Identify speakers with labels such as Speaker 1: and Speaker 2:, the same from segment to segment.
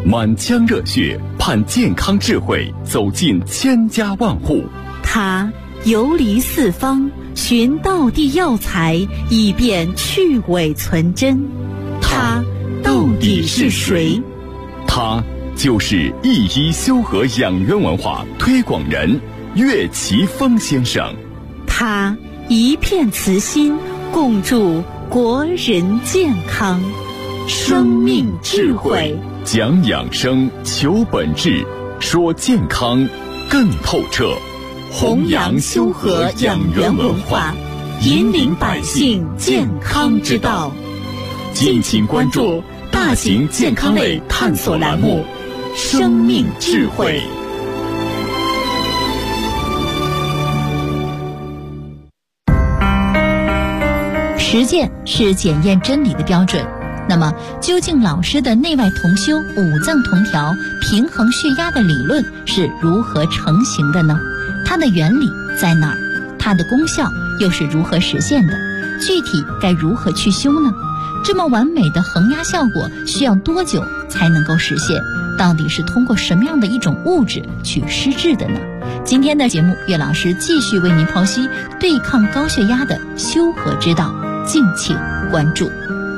Speaker 1: 满腔热血盼健康智慧走进千家万户。
Speaker 2: 他游离四方，寻道地药材，以便去伪存真。他到底是谁？
Speaker 1: 他就是一一修和养元文化推广人岳奇峰先生。
Speaker 2: 他一片慈心，共筑国人健康。生命智慧，
Speaker 1: 讲养生，求本质，说健康更透彻。
Speaker 2: 弘扬修和养元文化，引领百姓健康之道。
Speaker 1: 敬请关注大型健康类探索栏目《生命智慧》。
Speaker 3: 实践是检验真理的标准。那么，究竟老师的内外同修、五脏同调、平衡血压的理论是如何成型的呢？它的原理在哪儿？它的功效又是如何实现的？具体该如何去修呢？这么完美的衡压效果需要多久才能够实现？到底是通过什么样的一种物质去施治的呢？今天的节目，岳老师继续为您剖析对抗高血压的修和之道，敬请关注。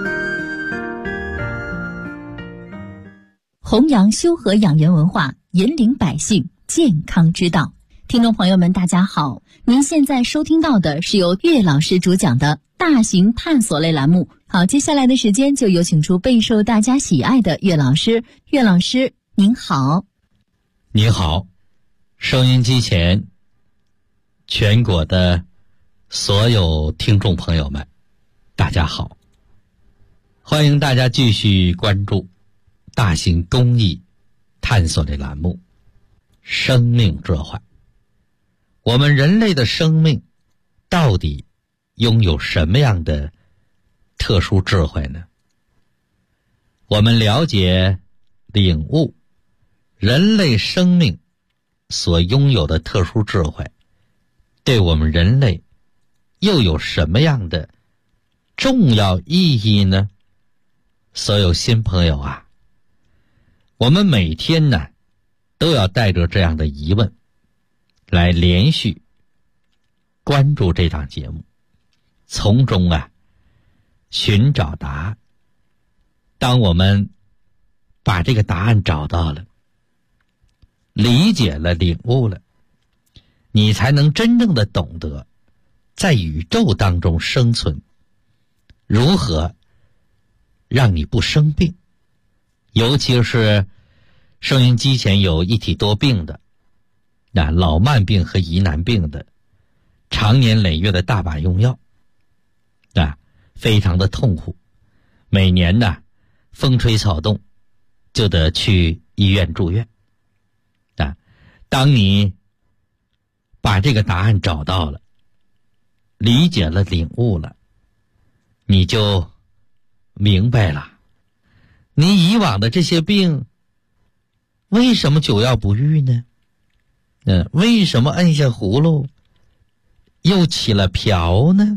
Speaker 3: 弘扬修和养元文化，引领百姓健康之道。听众朋友们大家好，您现在收听到的是由岳老师主讲的大型探索类栏目。好，接下来的时间就有请出备受大家喜爱的岳老师。岳老师您好。
Speaker 4: 您好，收音机前全国的所有听众朋友们大家好，欢迎大家继续关注大型公益探索类栏目生命智慧。我们人类的生命到底拥有什么样的特殊智慧呢？我们了解领悟人类生命所拥有的特殊智慧，对我们人类又有什么样的重要意义呢？所有新朋友啊，我们每天呢都要带着这样的疑问来连续关注这档节目，从中寻找答案。当我们把这个答案找到了，理解了，领悟了，你才能真正的懂得在宇宙当中生存，如何让你不生病。尤其是收音机前有一体多病的，老慢病和疑难病的，常年累月的大把用药，非常的痛苦。每年风吹草动就得去医院住院。当你把这个答案找到了，理解了，领悟了，你就明白了，你以往的这些病为什么久药不愈呢？为什么摁下葫芦又起了瓢呢？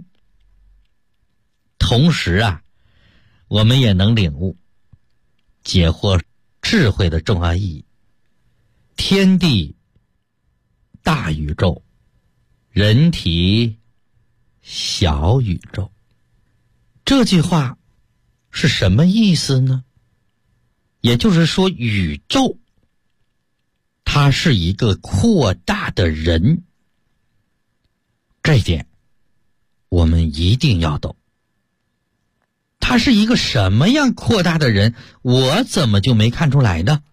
Speaker 4: 同时我们也能领悟解惑智慧的重要意义。天地大宇宙，人体小宇宙，这句话是什么意思呢？也就是说，宇宙它是一个扩大的人，这一点我们一定要懂。他是一个什么样扩大的人，我怎么就没看出来呢？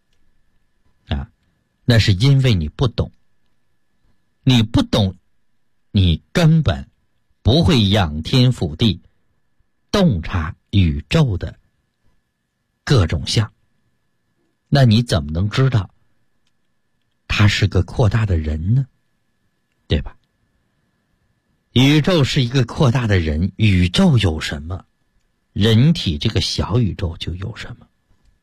Speaker 4: 那是因为你不懂。你不懂，你根本不会仰天俯地，洞察宇宙的各种相。那你怎么能知道他是个扩大的人呢？对吧？宇宙是一个扩大的人，宇宙有什么，人体这个小宇宙就有什么。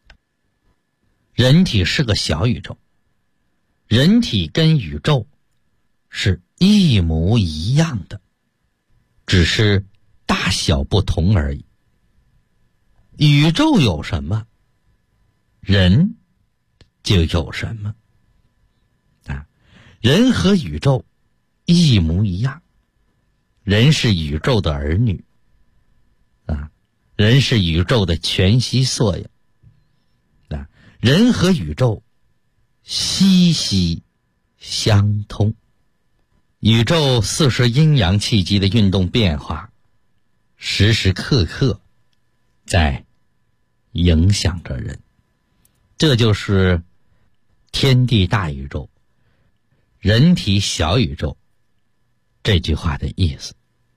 Speaker 4: 人体是个小宇宙，人体跟宇宙是一模一样的，只是大小不同而已。宇宙有什么， 人就有什么啊？人和宇宙一模一样，人是宇宙的儿女啊，人是宇宙的全息缩影啊，人和宇宙息息相通。宇宙40阴阳气机的运动变化，时时刻刻在影响着人。这就是天地大宇宙，人体小宇宙这句话的意思。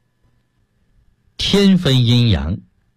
Speaker 4: 天分阴阳，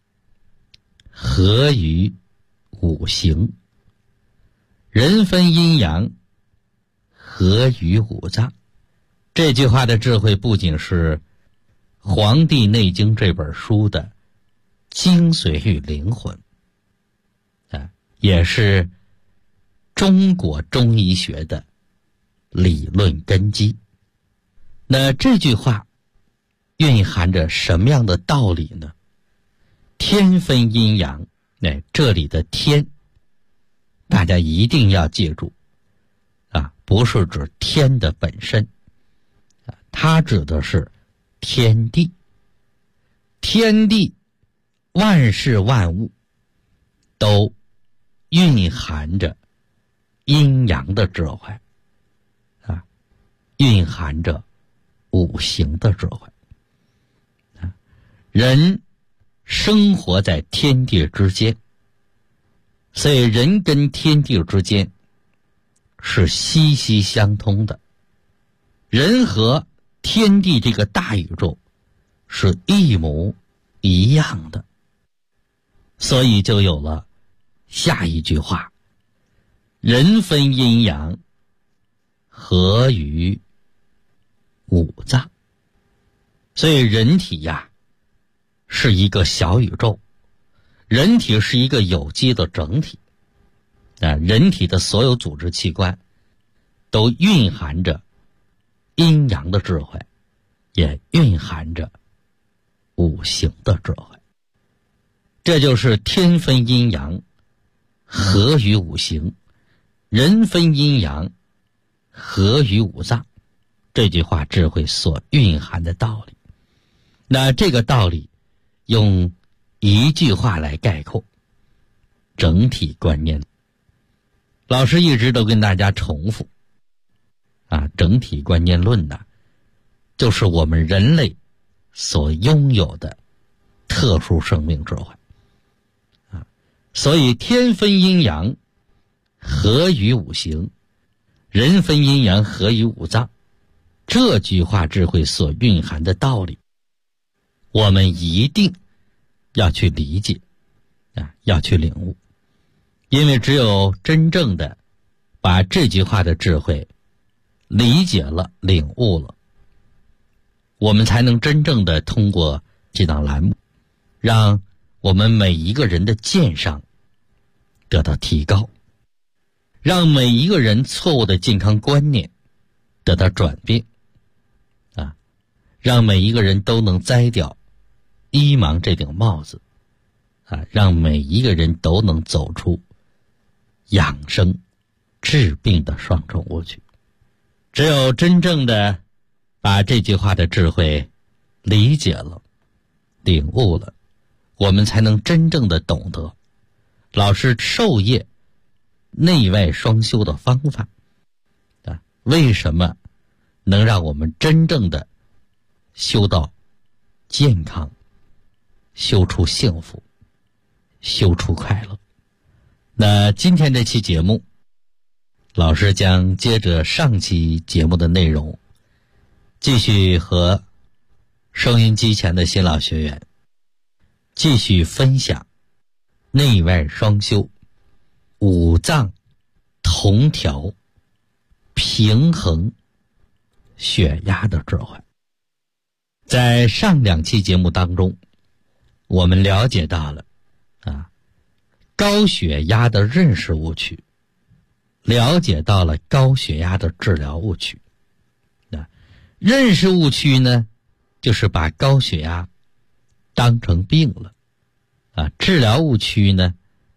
Speaker 4: 合于五行；人分阴阳，合于五脏。这句话的智慧不仅是《黄帝内经》这本书的精髓与灵魂啊，也是中国中医学的理论根基。那这句话蕴含着什么样的道理呢？天分阴阳，这里的天大家一定要记住啊，不是指天的本身，它指的是天地。天地万事万物都蕴含着阴阳的智慧啊，蕴含着五行的智慧啊。人生活在天地之间，所以人跟天地之间是息息相通的。人和天地这个大宇宙是一模一样的，所以就有了下一句话：人分阴阳，合于五脏。所以人体呀是一个小宇宙，人体是一个有机的整体啊，人体的所有组织器官都蕴含着阴阳的智慧，也蕴含着五行的智慧。这就是天分阴阳，合于五行；人分阴阳，合于五脏。这句话智慧所蕴含的道理。那这个道理用一句话来概括：整体观念。老师一直都跟大家重复啊，整体观念论呢，就是我们人类所拥有的特殊生命智慧啊。所以天分阴阳，合于五行；人分阴阳，合于五脏。这句话智慧所蕴含的道理，我们一定要去理解啊，要去领悟。因为只有真正的把这句话的智慧理解了、领悟了，我们才能真正的通过这档栏目，让我们每一个人的鉴赏得到提高，让每一个人错误的健康观念得到转变啊，让每一个人都能摘掉医盲这顶帽子啊，让每一个人都能走出养生治病的双重误区。只有真正的把这句话的智慧理解了、领悟了，我们才能真正的懂得老师授业内外双修的方法啊，为什么能让我们真正的修到健康，修出幸福，修出快乐。那今天这期节目，老师将接着上期节目的内容，继续和收音机前的新老学员继续分享内外双修、五脏同调、平衡血压的智慧。在上两期节目当中，我们了解到了高血压的认识误区，了解到了高血压的治疗误区。认识误区呢，就是把高血压当成病了治疗误区呢，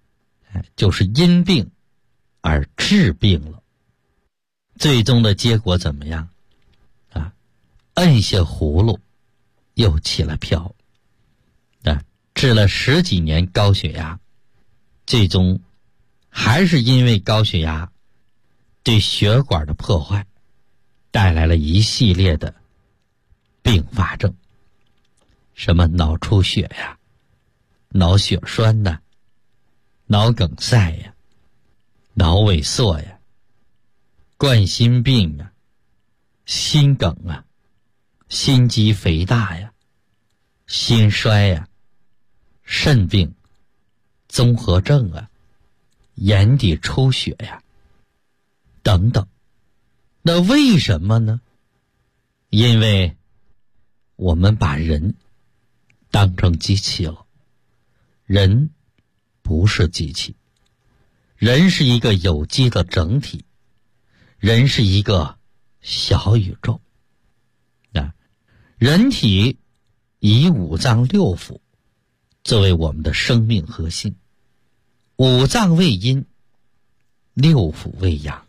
Speaker 4: 就是因病而治病了。最终的结果怎么样？摁下葫芦又起了瓢。治了10几年高血压，最终还是因为高血压对血管的破坏带来了一系列的并发症，什么脑出血呀、脑血栓呐、脑梗塞呀、脑萎缩呀、冠心病啊、心梗啊、心肌肥大呀、心衰呀、肾病、综合症啊、眼底出血呀等等。那为什么呢？因为我们把人当成机器了。人不是机器，人是一个有机的整体，人是一个小宇宙。人体以5脏6腑作为我们的生命核心，5脏为阴，6腑为阳。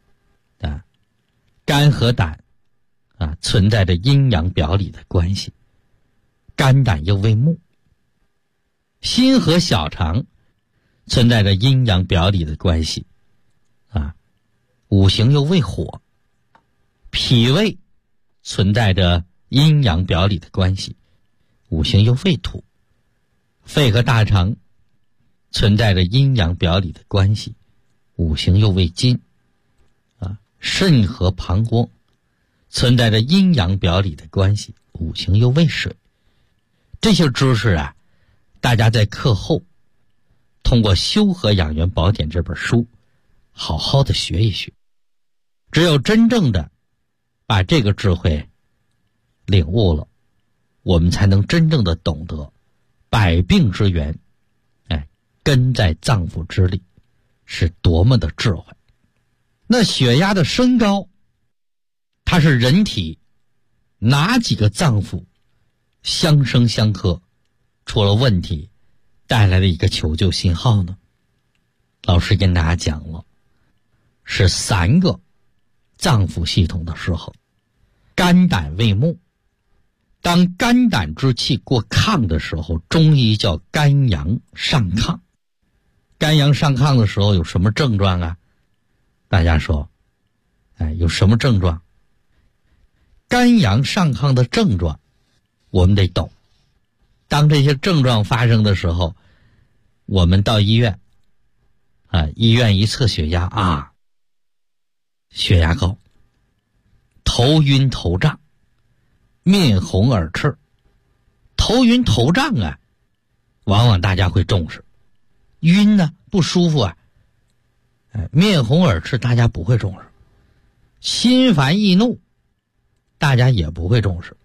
Speaker 4: 肝和胆存在着阴阳表里的关系，肝胆又为木。心和小肠存在着阴阳表里的关系，五行又为火。脾胃存在着阴阳表里的关系，五行又为土。肺和大肠存在着阴阳表里的关系，五行又为金。肾和膀胱存在着阴阳表里的关系，五行又为水。这些知识大家在课后通过《修和养元宝典》这本书好好的学一学。只有真正的把这个智慧领悟了，我们才能真正的懂得百病之源，根在脏腑之里，是多么的智慧。那血压的升高，它是人体哪几个脏腑相生相克出了问题，带来了一个求救信号呢？老师跟大家讲了，是3个脏腑系统的失衡。肝胆为木，当肝胆之气过亢的时候，中医叫肝阳上亢。肝阳上亢的时候有什么症状啊？大家说，有什么症状？肝阳上亢的症状我们得懂。当这些症状发生的时候，我们到医院医院一测血压血压高，头晕头胀，面红耳赤。头晕头胀往往大家会重视。晕呢，不舒服面红耳赤大家不会重视。心烦易怒大家也不会重视。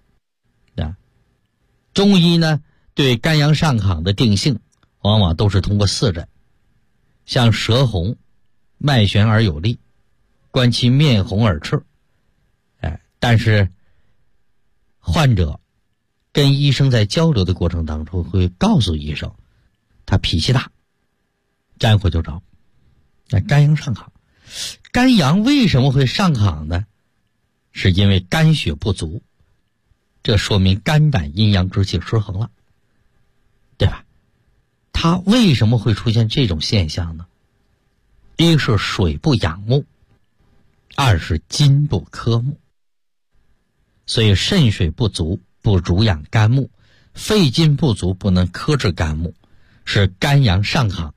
Speaker 4: 中医呢对肝阳上亢的定性往往都是通过4诊，像舌红、脉弦而有力，观其面红耳赤。但是患者跟医生在交流的过程当中会告诉医生，他脾气大，沾火就着。肝阳上亢，肝阳为什么会上亢呢？是因为肝血不足，这说明肝胆阴阳之气失衡了，对吧？它为什么会出现这种现象呢？一是水不养木，二是金不克木。所以肾水不足不濡养肝木，肺金不足不能克制肝木，是肝阳上亢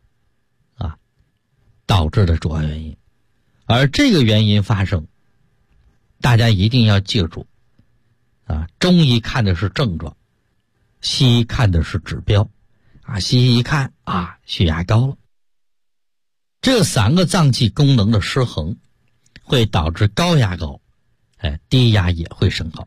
Speaker 4: 导致的主要原因。而这个原因发生，大家一定要记住中医看的是症状，西医看的是指标西医一看血压高了。这3个脏器功能的失衡会导致高压高，低压也会升高。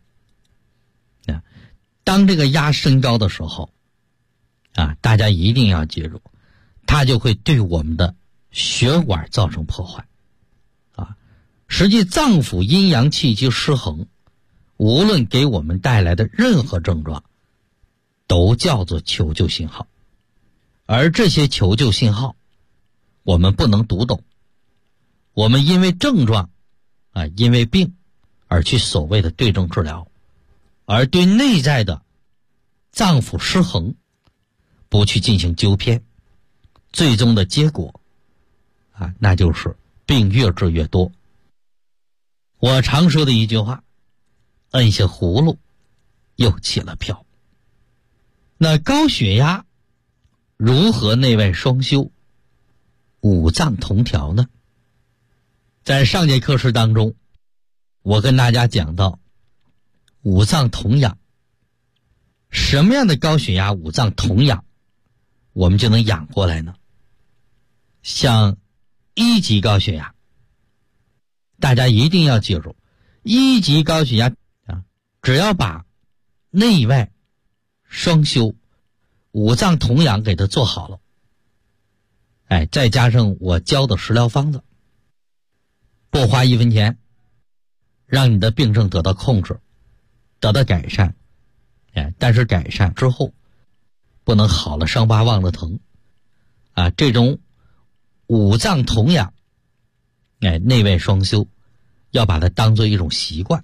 Speaker 4: 当这个压升高的时候大家一定要记住，它就会对我们的血管造成破坏实际脏腑阴阳气机失衡，无论给我们带来的任何症状都叫做求救信号。而这些求救信号我们不能读懂，我们因为症状因为病而去所谓的对症治疗，而对内在的脏腑失衡不去进行纠偏，最终的结果那就是病越治越多。我常说的一句话，摁下葫芦又起了瓢。那高血压如何内外双修，五脏同调呢？在上节课时当中，我跟大家讲到五脏同养，什么样的高血压五脏同养我们就能养过来呢？像1级高血压，大家一定要记住，1级高血压只要把内外双修五脏同养给它做好了，再加上我教的食疗方子，不花1分钱，让你的病症得到控制，得到改善。但是改善之后不能好了伤疤忘了疼这种五脏同养内外双修，要把它当做一种习惯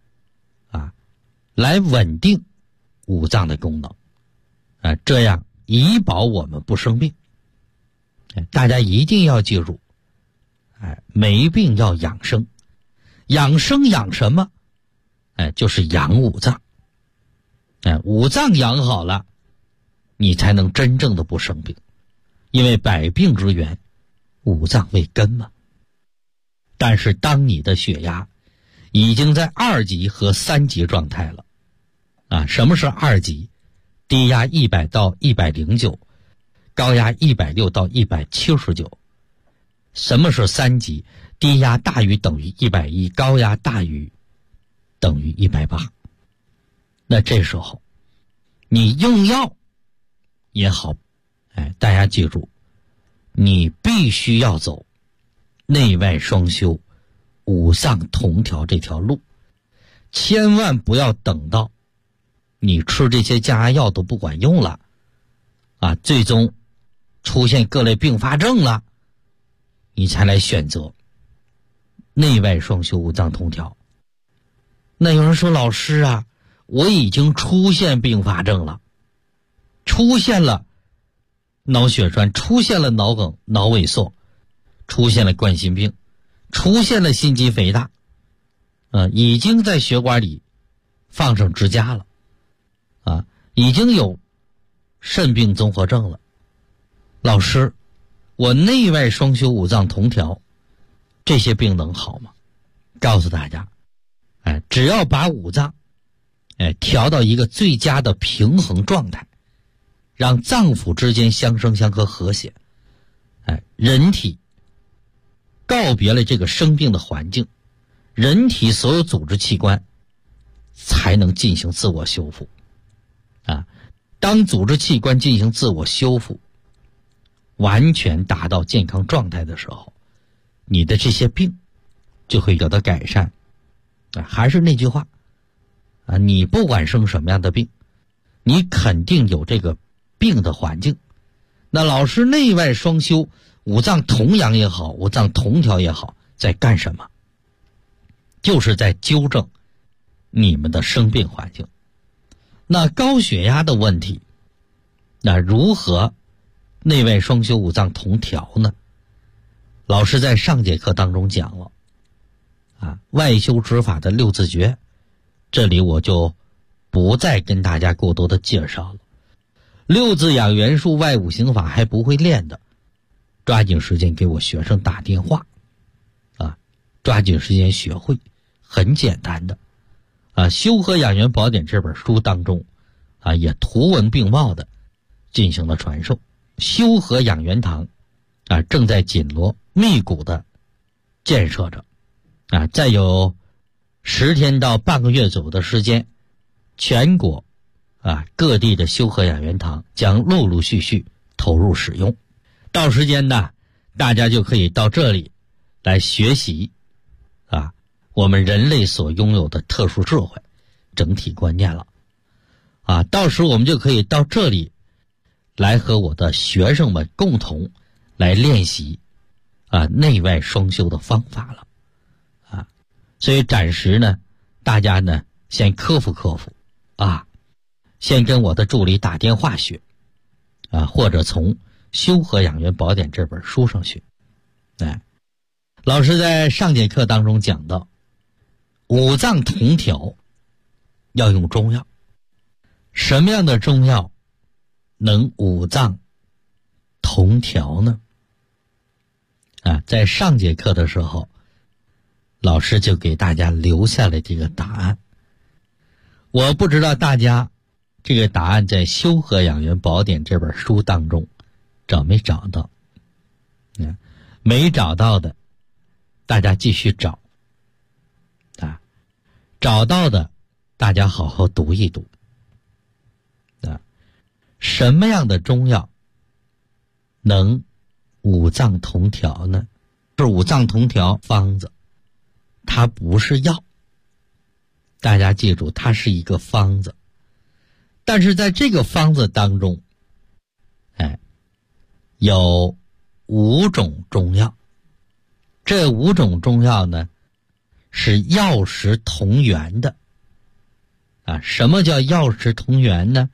Speaker 4: 来稳定五脏的功能这样以保我们不生病。大家一定要记住没病要养生，养生养什么就是养五脏。五脏养好了，你才能真正的不生病，因为百病之源五脏为根嘛。但是当你的血压已经在2级和3级状态了什么是2级？低压100到109，高压160到179。什么是3级？低压大于等于110，高压大于等于180。那这时候你用药也好大家记住，你必须要走内外双修五脏同调这条路，千万不要等到你吃这些降压药都不管用了最终出现各类并发症了，你才来选择内外双修五脏同调。那有人说，老师我已经出现并发症了，出现了脑血栓，出现了脑梗、脑萎缩，出现了冠心病，出现了心肌肥大已经在血管里放上支架了已经有肾病综合症了。老师，我内外双修五脏同调，这些病能好吗？告诉大家只要把五脏调到一个最佳的平衡状态，让脏腑之间相生相克和谐人体告别了这个生病的环境，人体所有组织器官才能进行自我修复当组织器官进行自我修复，完全达到健康状态的时候，你的这些病就会得到改善还是那句话你不管生什么样的病，你肯定有这个病的环境。那老师，内外双修五脏同养也好，五脏同调也好，在干什么？就是在纠正你们的生病环境。那高血压的问题，那如何内外双修五脏同调呢？老师在上节课当中讲了外修之法的6字诀，这里我就不再跟大家过多的介绍了。6字养元术外五行法还不会练的，抓紧时间给我学生打电话抓紧时间学会，很简单的修和养元宝典这本书当中也图文并茂的进行了传授。修和养元堂正在紧锣密鼓的建设着再有10天到半个月左右的时间，全国各地的修和养元堂将陆陆续续投入使用。到时间呢，大家就可以到这里来学习我们人类所拥有的特殊智慧整体观念了到时我们就可以到这里来和我的学生们共同来练习内外双修的方法了啊。所以暂时呢，大家呢先克服啊，先跟我的助理打电话学啊，或者从《修和养元宝典》这本书上学。老师在上节课当中讲到，五脏同调要用中药。什么样的中药能五脏同调呢？在上节课的时候，老师就给大家留下了这个答案。我不知道大家这个答案在《修和养元宝典》这本书当中找没找到？没找到的，大家继续找啊；找到的，大家好好读一读啊。什么样的中药能五脏同调呢？是五脏同调方子，它不是药。大家记住，它是一个方子，但是在这个方子当中，有5种中药。这5种中药呢，是药食同源的啊。什么叫药食同源呢？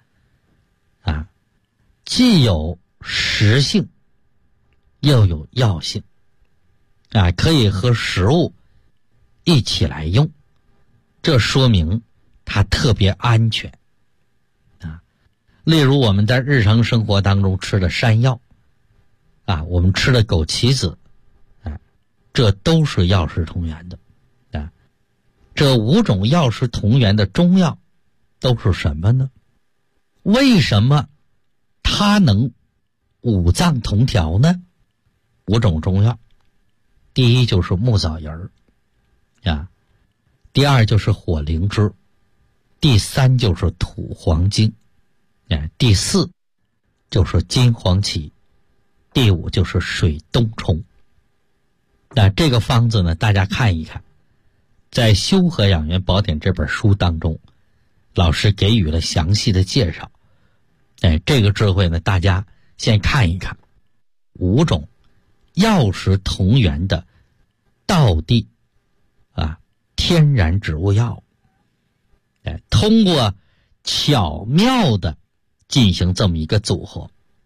Speaker 4: 既有食性，又有药性啊，可以和食物一起来用，这说明它特别安全啊。例如我们在日常生活当中吃的山药啊，我们吃的枸杞子，这都是药食同源的啊。这5种药食同源的中药都是什么呢？为什么它能五脏同调呢？5种中药，第一就是木枣仁啊，第二就是火灵芝，第3就是土黄金，第4就是金黄芪，第5就是水冬虫。那这个方子呢，大家看一看，在《修和养元宝典》这本书当中，老师给予了详细的介绍。这个智慧呢，大家先看一看5种药食同源的道地天然植物药，通过巧妙的进行这么一个组合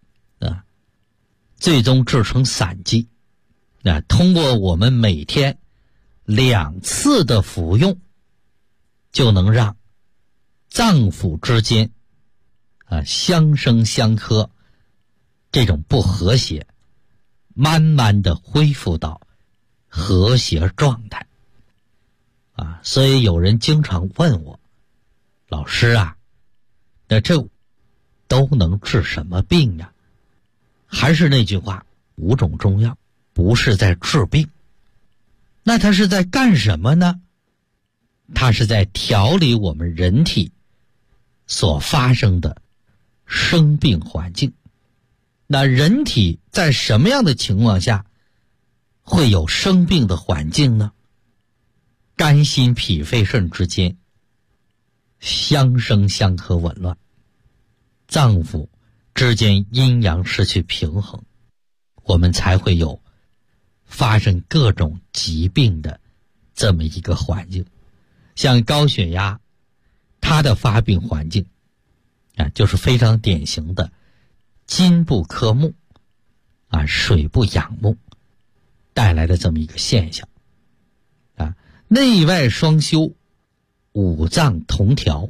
Speaker 4: 最终制成散剂。通过我们每天2次的服用，就能让脏腑之间相生相克这种不和谐慢慢的恢复到和谐状态所以有人经常问我，老师啊，那这都能治什么病呀？还是那句话，5种中药不是在治病，那它是在干什么呢？它是在调理我们人体所发生的生病环境。那人体在什么样的情况下会有生病的环境呢？肝心脾肺肾之间相生相克紊乱，脏腑之间阴阳失去平衡，我们才会有发生各种疾病的这么一个环境。像高血压，它的发病环境就是非常典型的金不克木水不养木带来的这么一个现象内外双修，五脏同调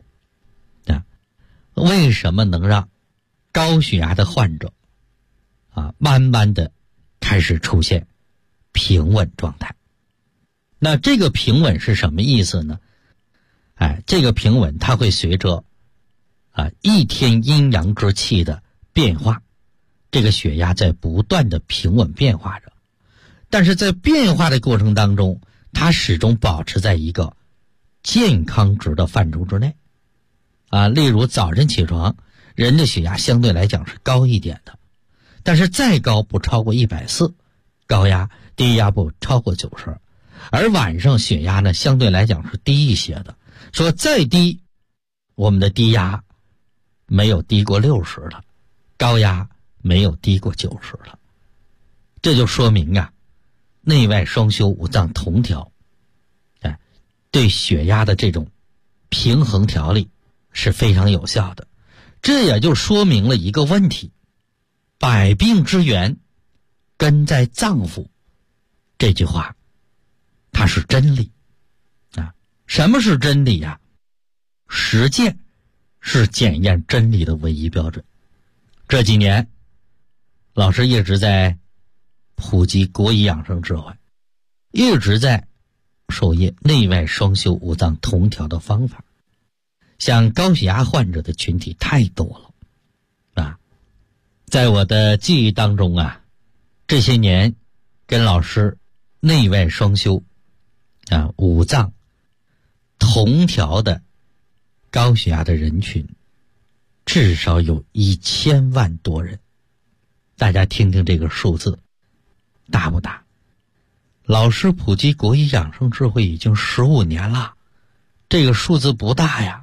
Speaker 4: 为什么能让高血压的患者慢慢的开始出现平稳状态？那这个平稳是什么意思呢？这个平稳它会随着一天阴阳之气的变化，这个血压在不断的平稳变化着，但是在变化的过程当中，它始终保持在一个健康值的范畴之内例如早晨起床，人的血压相对来讲是高一点的，但是再高不超过140，高压低压不超过90，而晚上血压呢相对来讲是低一些的，说再低，我们的低压没有低过60了，高压没有低过90了。这就说明内外双修五脏同调，对血压的这种平衡调理是非常有效的。这也就说明了一个问题，百病之源根在脏腑，这句话它是真理啊。什么是真理呀？实践是检验真理的唯一标准。这几年老师一直在普及国医养生智慧，一直在授业内外双修五脏同调的方法。像高血压患者的群体太多了啊，在我的记忆当中啊，这些年跟老师内外双修五脏同调的高血压的人群至少有1000万多人。大家听听这个数字大不大？老师普及国医养生智慧已经15年了，这个数字不大呀。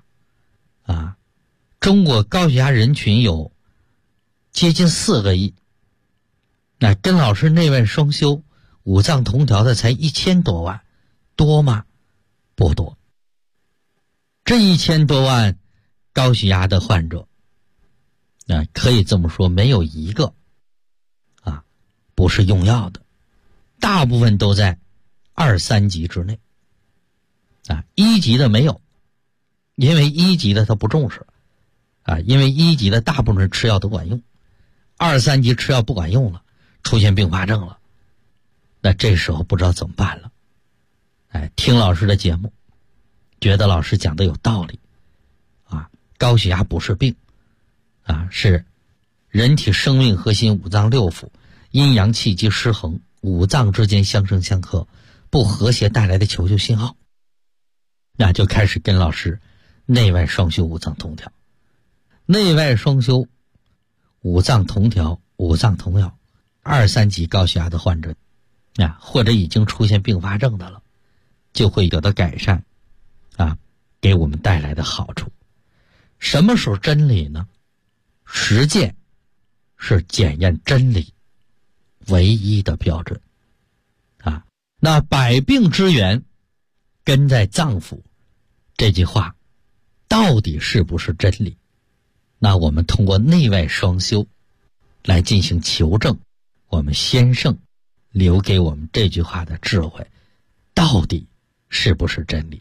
Speaker 4: 中国高血压人群有接近4个亿，那跟老师内外双修五脏同调的才1000多万，多吗？不多。这1000多万高血压的患者，可以这么说，没有一个不是用药的，大部分都在2、3级之内，1级的没有，因为1级的他不重视因为1级的大部分吃药都管用，2、3级吃药不管用了，出现并发症了，那这时候不知道怎么办了。听老师的节目，觉得老师讲的有道理高血压不是病是人体生命核心五脏六腑阴阳气机失衡，五脏之间相生相克，不和谐带来的求救信号。那就开始跟老师内外双修五脏同调。内外双修五脏同调，五脏同药，2、3级高血压的患者或者已经出现并发症的了，就会得到改善给我们带来的好处。什么是真理呢？实践是检验真理唯一的标准那百病之源根在脏腑，这句话到底是不是真理？那我们通过内外双修来进行求证，我们先生留给我们这句话的智慧到底是不是真理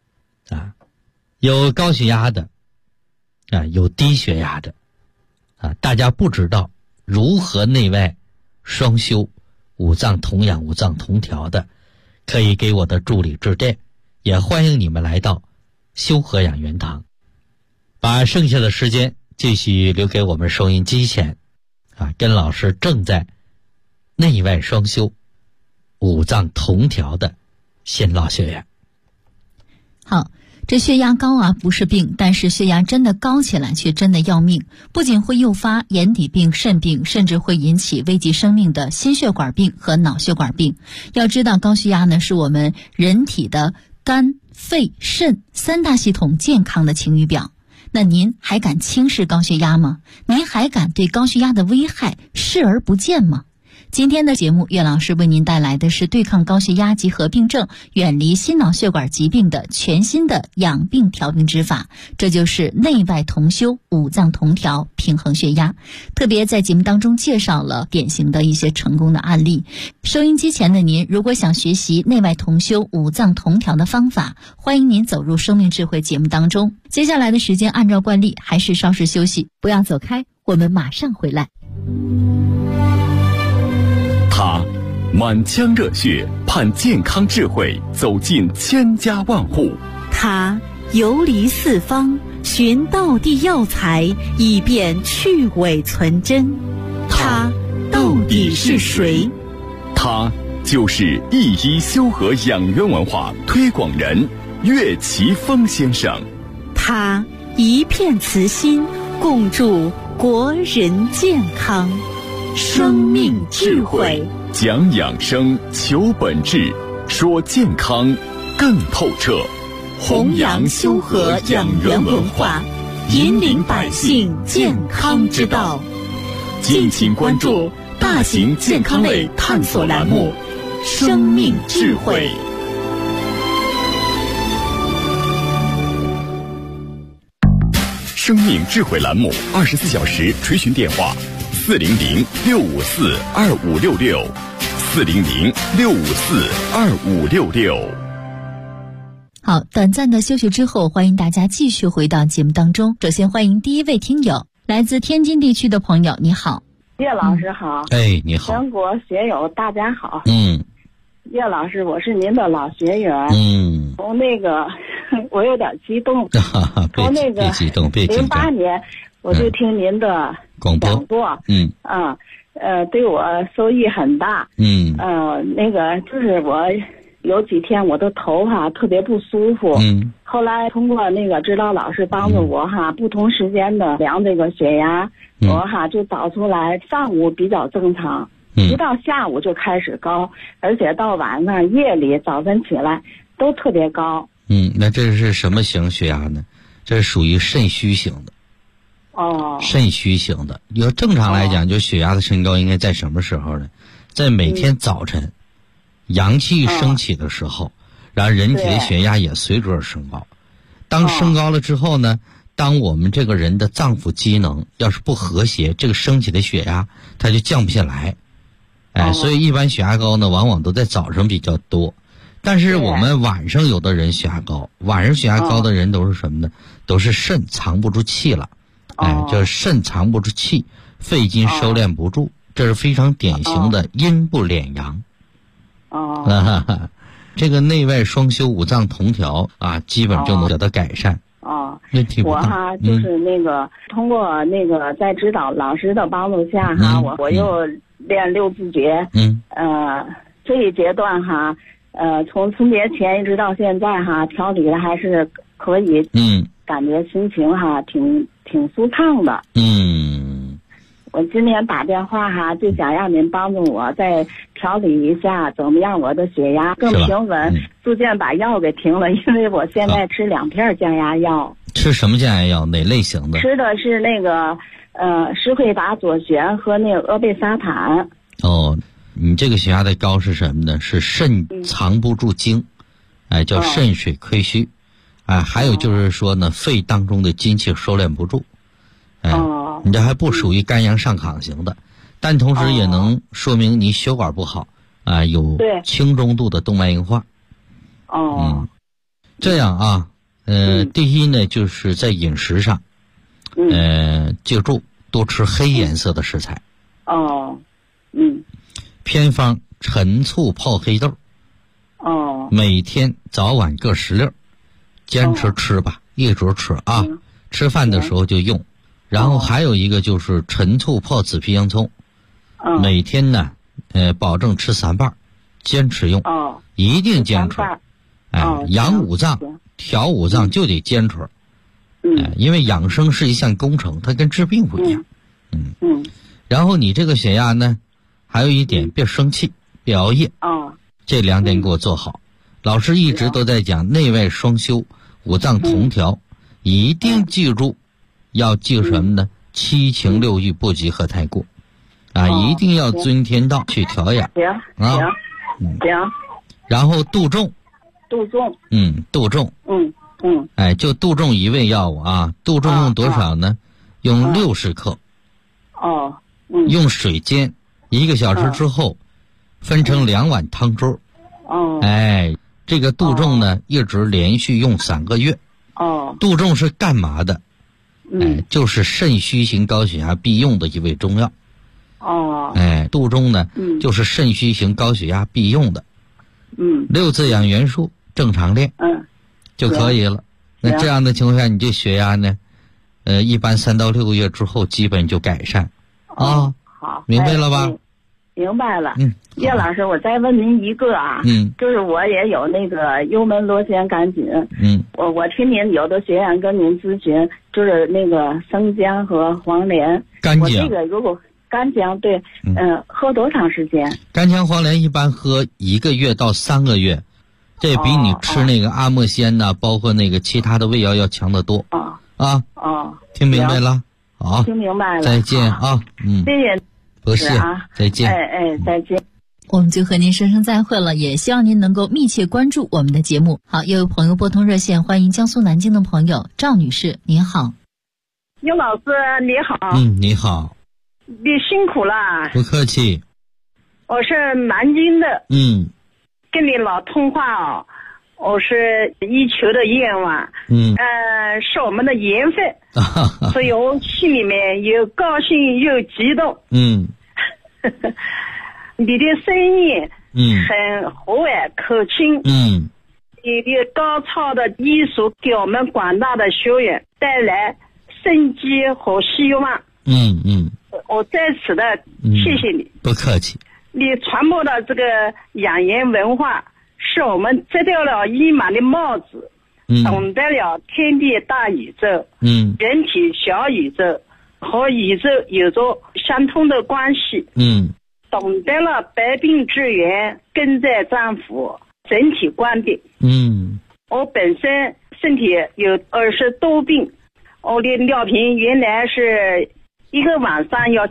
Speaker 4: 有高血压的有低血压的大家不知道如何内外双修五脏同养五脏同调的，可以给我的助理致电，也欢迎你们来到修和养元堂，把剩下的时间继续留给我们收音机前跟老师正在内外双修五脏同调的新老学员。
Speaker 3: 好，这血压高不是病，但是血压真的高起来却真的要命，不仅会诱发眼底病、肾病，甚至会引起危及生命的心血管病和脑血管病。要知道，高血压呢是我们人体的肝、肺、肾3大系统健康的晴雨表。那您还敢轻视高血压吗？您还敢对高血压的危害视而不见吗？今天的节目，岳老师为您带来的是对抗高血压及合并症、远离心脑血管疾病的全新的养病调病之法，这就是内外同修、五脏同调、平衡血压。特别在节目当中介绍了典型的一些成功的案例。收音机前的您，如果想学习内外同修、五脏同调的方法，欢迎您走入生命智慧节目当中。接下来的时间，按照惯例还是稍事休息，不要走开，我们马上回来。
Speaker 1: 他满腔热血盼健康智慧走进千家万户，
Speaker 2: 他游离四方寻道地药材以便去伪存真，他到底是谁？
Speaker 1: 他就是一医修和养元文化推广人岳奇峰先生。
Speaker 2: 他一片慈心共筑国人健康，生命智慧，
Speaker 1: 讲养生，求本质，说健康更透彻，
Speaker 2: 弘扬修和养元文化，引领百姓健康之道。
Speaker 1: 敬请关注大型健康类探索栏目
Speaker 2: 生命智慧。
Speaker 1: 生命智慧栏目24小时垂询电话：400-654-2566，400-654-2566。
Speaker 3: 好，短暂的休息之后，欢迎大家继续回到节目当中。首先欢迎第一位听友，来自天津地区的朋友，你好。
Speaker 5: 叶老师好。
Speaker 4: 哎，你好。
Speaker 5: 全国学友大家好。叶老师，我是您的老学员。从那个我有点激动。从那个08年我就听您的
Speaker 4: 广播。
Speaker 5: 对我收益很大。那个就是我有几天我的头特别不舒服。后来通过那个指导老师帮助我不同时间的量这个血压，我就找出来上午比较正常，一到下午就开始高，而且到晚上夜里早晨起来都特别高。
Speaker 4: 那这是什么型血压呢？这是属于肾虚型的。肾虚型的，要正常来讲，就血压的升高应该在什么时候呢？在每天早晨阳气升起的时候，然后人体的血压也随之而升高。当升高了之后呢，当我们这个人的脏腑机能要是不和谐，这个升起的血压它就降不下来。所以一般血压高呢，往往都在早上比较多。但是我们晚上有的人血压高，晚上血压高的人都是什么呢？都是肾藏不住气了。就是肾藏不住气，肺经收敛不住，这是非常典型的阴不敛阳。这个内外双修五脏同调基本就能得到改善。问题不大。
Speaker 5: 我就是那个通过那个在指导老师的帮助下我又练六字诀。这一阶段从春节前一直到现在调理的还是可以。感觉心情挺舒畅的。我今天打电话就想让您帮助我再调理一下，怎么样我的血压更平稳。逐渐把药给停了，因为我现在吃2片降压药。
Speaker 4: 吃什么降压药？哪类型的？
Speaker 5: 吃的是那个施惠达左旋和那个阿贝沙坦。
Speaker 4: 你这个血压的高是什么呢？是肾藏不住精，叫肾水亏虚。还有就是说呢，肺当中的精气收敛不住。你这还不属于肝阳上亢型的，但同时也能说明你血管不好有轻中度的动脉硬化。这样第一呢，就是在饮食上记住多吃黑颜色的食材。偏方陈醋泡黑豆。每天早晚各10粒，坚持吃吧，一直吃吃饭的时候就用。然后还有一个就是陈醋泡紫皮洋葱。每天呢保证吃3瓣，坚持用。一定坚持。养五脏调五脏就得坚持。因为养生是一项工程，它跟治病不一样。然后你这个血压呢，还有一点，别生气，别熬夜。这2点给我做好。老师一直都在讲内外双修，五脏同调，一定记住，要记住什么呢？7情6欲不及和太过。一定要遵天道去调养。
Speaker 5: 行。
Speaker 4: 然后杜仲。
Speaker 5: 杜仲。
Speaker 4: 就杜仲一味药物杜仲用多少呢？用60克。用水煎1个小时之后，分成2碗汤粥。这个杜仲呢，一直连续用3个月。杜仲是干嘛的？就是肾虚型高血压必用的一味中药。杜仲呢，就是肾虚型高血压必用的。6字养元术正常练就可以了。那这样的情况下，你这血压呢一般3到6个月之后基本就改善。
Speaker 5: 好，
Speaker 4: 明白了吧？
Speaker 5: 明白了。叶老师，我再问您一个就是我也有那个幽门螺旋杆菌。我听您有的学员跟您咨询，就是那个生姜和黄连。
Speaker 4: 干姜。
Speaker 5: 我这个如果干姜对，喝多长时间？
Speaker 4: 干姜黄连一般喝1个月到3个月，这比你吃那个阿莫仙包括那个其他的胃药要强得多。听明白了？好，
Speaker 5: 听明白了。
Speaker 4: 再见
Speaker 5: 谢谢。
Speaker 4: 不谢，再见。
Speaker 5: 再见。
Speaker 3: 我们就和您说声再会了，也希望您能够密切关注我们的节目。好，又有朋友拨通热线，欢迎江苏南京的朋友赵女士，您好。
Speaker 5: 尤老师你好。
Speaker 4: 你好。
Speaker 5: 你辛苦了。
Speaker 4: 不客气。
Speaker 5: 我是南京的。跟你老通话哦，我是一求的愿望。是我们的缘分。所以我心里面又高兴又激动。你的声音很和蔼可亲。你的高超的艺术给我们广大的学员带来生机和希望。我在此的谢谢你。
Speaker 4: 不客气。
Speaker 5: 你传播的这个养颜文化，是我们摘掉了衣满的帽子，懂得了天地大宇宙，人体小宇宙和宇宙有着相通的关系。懂得了百病之源根在脏腑，整体观点。我本身身体有20多病，我的尿频原来是一个晚上要起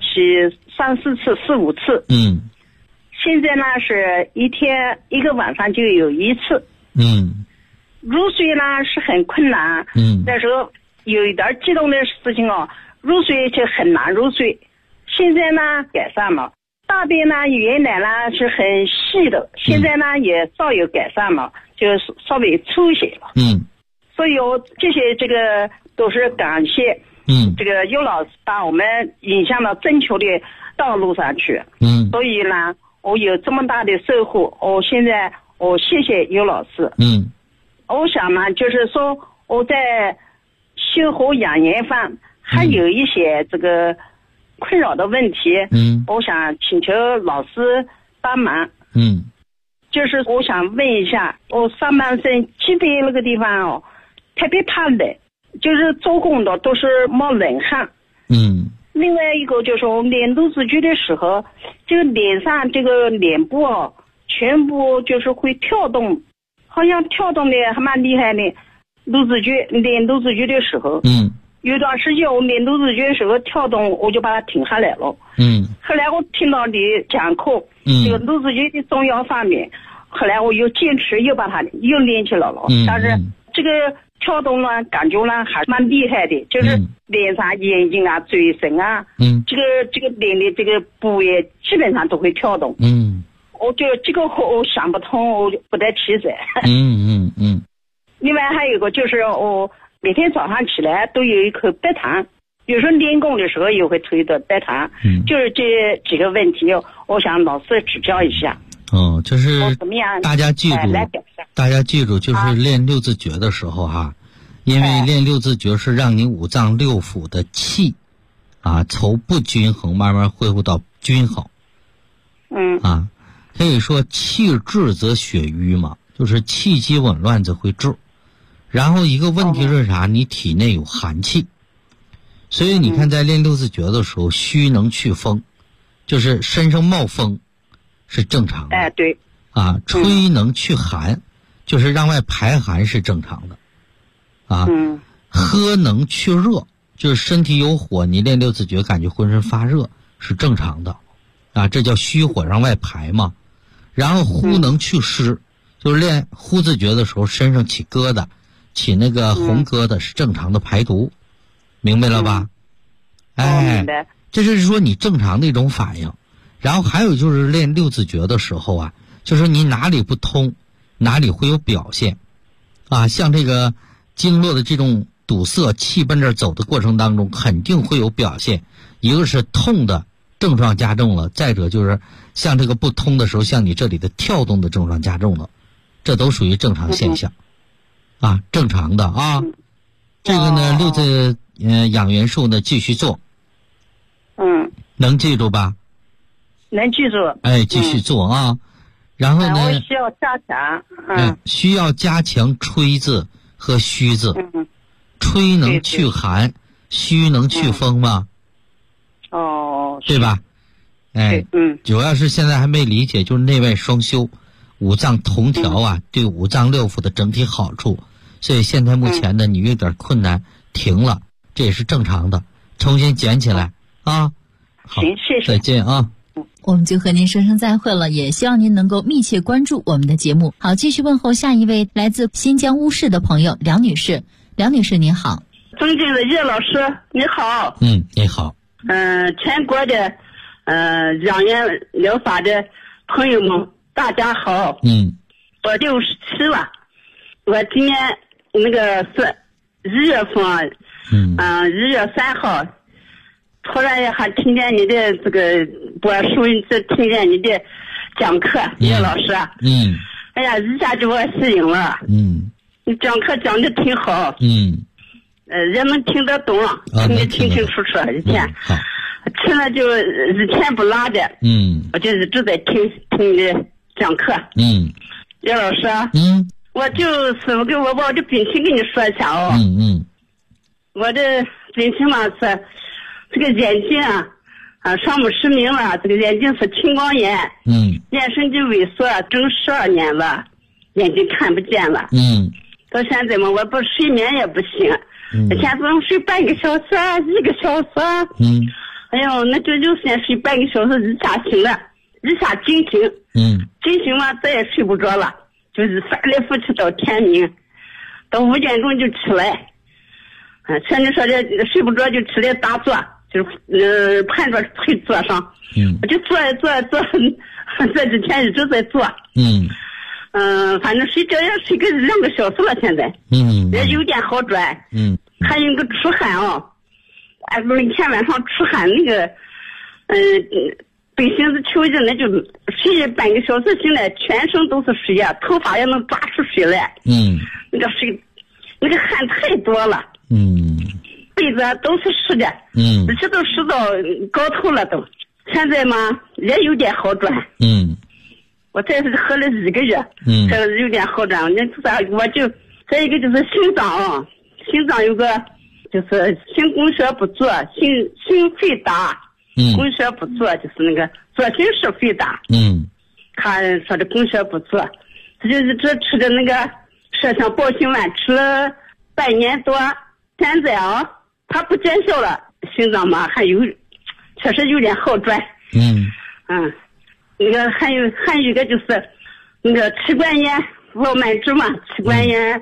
Speaker 5: 3、4次、4、5次。现在呢是一天一个晚上就有1次。入睡呢是很困难。那时候有一点激动的事情哦，入睡就很难入睡。现在呢改善了。大便呢原来呢是很细的，现在呢也稍有改善了，就稍微粗些了。所以我这些都是感谢这个尤老师把我们引向了正确的道路上去。所以呢我有这么大的收获，现在我谢谢尤老师。我想呢就是说我在修和养颜方还有一些这个困扰的问题。我想请求老师帮忙。就是我想问一下，我上半身脊背那个地方哦，特别怕冷，就是做工的都是冒冷汗。另外一个就是我练肚子肌的时候，这个脸上这个脸部哦，全部就是会跳动，好像跳动的还蛮厉害的。练肚子肌的时候，有段时间我练肚子肌的时候跳动，我就把它停下来了。后来我听到你讲课，这个肚子肌的重要方面，后来我又坚持又把它又练起来了。但是这个跳动呢，感觉呢还蛮厉害的，就是脸上、眼睛啊、嘴唇啊，这个脸的这个部位基本上都会跳动。我就这个我想不通，我就不得其解。另外还有一个就是我每天早上起来都有一口白糖，有时候练功的时候也会推的白糖。就是这几个问题，我想老师指教一下。
Speaker 4: 就是大家记住，就是练六字诀的时候哈，因为练六字诀是让你五脏六腑的气从不均衡慢慢恢复到均衡。可以说气滞则血瘀嘛，就是气机紊乱则会滞。然后一个问题是啥？你体内有寒气，所以你看在练六字诀的时候，虚能去风，就是身上冒风是正常的。
Speaker 5: 对。
Speaker 4: 吹能去寒，就是让外排寒是正常的。喝能去热，就是身体有火，你练六字诀感觉浑身发热是正常的。这叫虚火让外排嘛。然后呼能去湿，就是练呼字诀的时候身上起疙瘩，起那个红疙瘩是正常的排毒。明白了吧？
Speaker 5: 明白。
Speaker 4: 这就是说你正常的一种反应。然后还有就是练六字诀的时候就是你哪里不通，哪里会有表现。像这个经络的这种堵塞，气奔这走的过程当中肯定会有表现。一个是痛的症状加重了，再者就是像这个不通的时候，像你这里的跳动的症状加重了，这都属于正常现象。正常的这个呢六字养元术呢继续做。能记住吧？
Speaker 5: 能记住。
Speaker 4: 继续做然后呢
Speaker 5: 我需要加强。
Speaker 4: 需要加强吹字和虚字。吹能去寒，虚能去风吗？对吧？主要是现在还没理解，就是内外双修，五脏同调对五脏六腑的整体好处。所以现在目前呢，你有点困难，停了，这也是正常的，重新捡起来好，
Speaker 5: 行，谢谢，
Speaker 4: 再见
Speaker 3: 我们就和您说声再会了，也希望您能够密切关注我们的节目。好，继续问候下一位来自新疆乌市的朋友梁女士。梁女士您好。
Speaker 6: 尊敬的叶老师你好。
Speaker 4: 你好。
Speaker 6: 全国的养颜疗法的朋友们大家好。我67了，我今年那个是1月份，1月3号，突然还听见你的这个播收音机，听见你的讲课，叶老师。哎呀，一下就我吸引了。你讲课讲的挺好。也能听得懂，听得清清楚楚。以前听了就一天不落的。我就一直在听你的讲课。叶老师。我就是我的病情跟你说一下哦。我的病情嘛是这个眼睛双目失明了，这个眼睛是青光眼。眼神经萎缩，整12年了，眼睛看不见了。到现在嘛，我不睡眠也不行。以前总睡半个小时1个小时。哎呦，那就先睡半个小时，一下醒了，一下惊醒。惊醒了再也睡不着了，就是翻来覆去到天明，到5点钟就起来。像你说的睡不着就起来打坐，就是盘着腿坐上。我就坐，这几天一直在坐。反正睡觉也睡个2个小时了，现在。也有点好转。还有个出汗每天晚上出汗那个，背心子抽着，那就睡半个小时醒来，全身都是水呀，头发也能抓出水来。那个水，那个汗太多了。被子都是湿的。而且都湿到高头了都。现在嘛也有点好转。我这是喝了1个月。这有点好转。我就再一个就是心脏心脏有个就是心供血不足，心肺大。供血不足就是那个左心室肺大。他说的供血不足，这就是这吃的那个麝香保心丸吃了半年多，现在他不见效了，心脏嘛确实有点好转。那个还有一个就是那个气管炎老慢支嘛，气管炎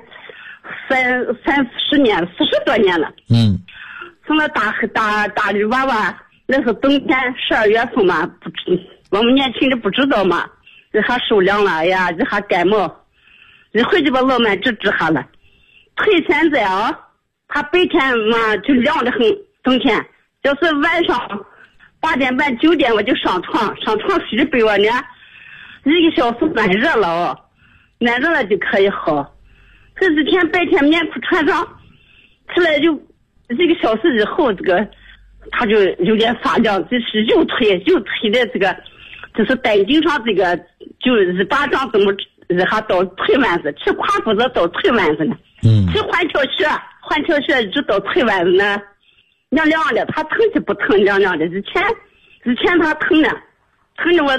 Speaker 6: 30年40多年了。从那大绿娃娃，那是冬天12月份嘛，我们年轻的不知道嘛，这还受凉了，哎呀，这还感冒，一会就把老慢支治下了。腿现在他白天嘛就凉得很，冬天就是晚上8点半9点我就上床睡着被窝呢，1个小时暖热了暖热了就可以好。这几天白天棉裤穿上，起来就1个小时以后，这个他就有点发凉，就是右腿的这个就是带颈上这个就一巴掌这么一下到腿腕子，去胯骨子到腿腕子呢。去换条血一直到腿腕子呢，凉凉的，他疼就不疼，凉凉的。以前他疼呢，疼的我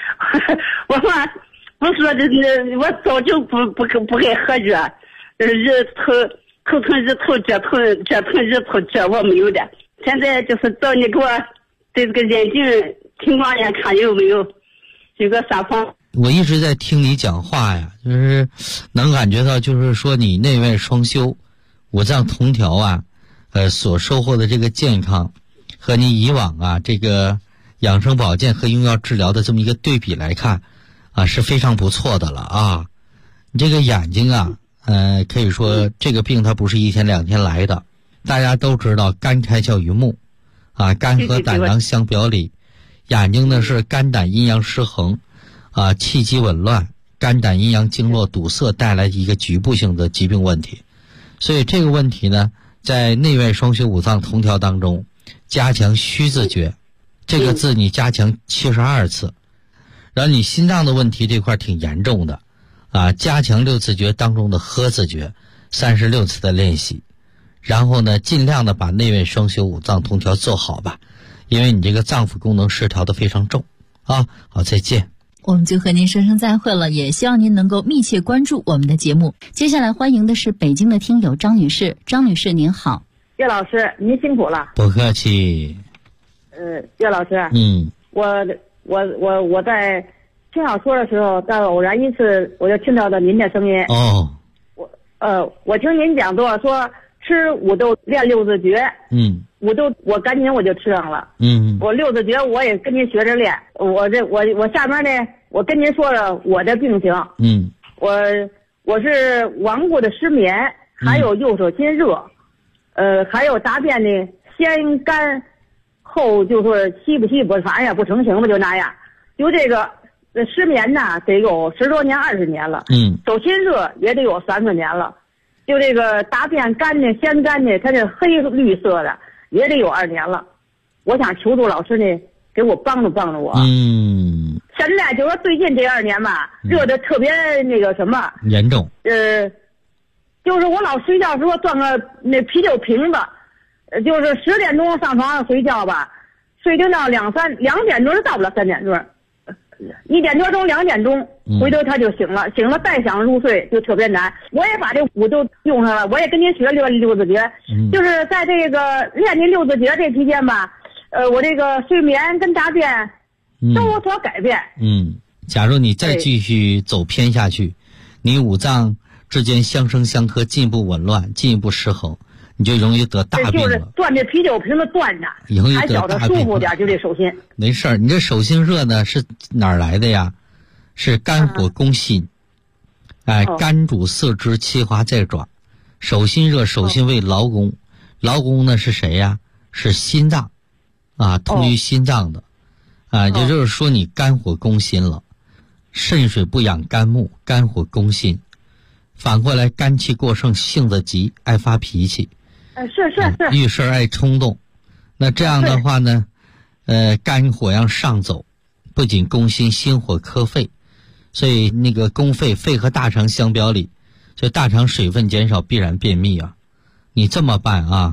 Speaker 6: 说的我早就不爱喝药，头疼日头这疼日头这我没有的。现在就是找你给我对这个眼睛青光眼看有没有个啥方。
Speaker 4: 我一直在听你讲话呀，就是能感觉到，就是说你内外双修五脏同调所收获的这个健康，和你以往这个养生保健和用药治疗的这么一个对比来看是非常不错的了你这个眼睛可以说这个病它不是一天2天来的。大家都知道肝开窍于目肝和胆囊相表里，眼睛呢是肝胆阴阳失衡气机紊乱，肝胆阴阳经络堵塞带来一个局部性的疾病问题。所以这个问题呢，在内外双修五脏同调当中，加强虚字诀这个字你加强72次。然后你心脏的问题这块挺严重的加强六字诀当中的呵字诀36次的练习。然后呢，尽量的把内外双修五脏同调做好吧，因为你这个脏腑功能失调的非常重好，再见。
Speaker 3: 我们就和您说声再会了，也希望您能够密切关注我们的节目。接下来欢迎的是北京的听友张女士。张女士您好。
Speaker 5: 叶老师您辛苦了。
Speaker 4: 不客气。
Speaker 5: 叶老师我我在听小说的时候，在偶然一次我就听到了您的声音。
Speaker 4: 哦。
Speaker 5: 我听您讲说吃五豆练六字诀。五豆我赶紧我就吃上了。我六字诀我也跟您学着练。我下面呢，我跟您说了我的病情。我是顽固的失眠，还有右手心热，还有大便呢先干后就是稀不反正也不成形吧，就那样。就这个失眠呢得有10多年20年了。手心热也得有3、4年了。就这个大便干呢先干呢，它是黑绿色的，也得有2年了。我想求助老师呢给我帮助我。现在就说最近这2年吧，热的特别那个什么
Speaker 4: 严重。
Speaker 5: 就是我老睡觉时候端个那啤酒瓶子，就是10点钟上床上睡觉吧，睡到2点钟到不了3点钟，1点多钟2点钟，回头他就醒了再想入睡就特别难。我也把这五都用上了，我也跟您学六字诀，就是在这个练您六字诀这期间吧，我这个睡眠跟大便都有所改变。
Speaker 4: 假如你再继续走偏下去，你五脏之间相生相克，进一步紊乱，进一步失衡，你就容易得大病了。
Speaker 5: 就是端这啤酒瓶子端着，还觉得舒服点，就这手心。
Speaker 4: 没事儿，你这手心热呢是哪儿来的呀？是肝火攻心。肝主四肢，气化在爪。手心热，手心为劳宫，劳宫呢是谁呀？是心脏，通于心脏的。也就是说你肝火攻心了，肾水不养肝木，肝火攻心。反过来肝气过盛，性子急，爱发脾气。
Speaker 5: 是
Speaker 4: 遇事爱冲动。那这样的话呢，肝火要上走，不仅攻心，心火克肺，所以那个攻肺，肺和大肠相表里，所以大肠水分减少必然便秘啊。你这么办啊？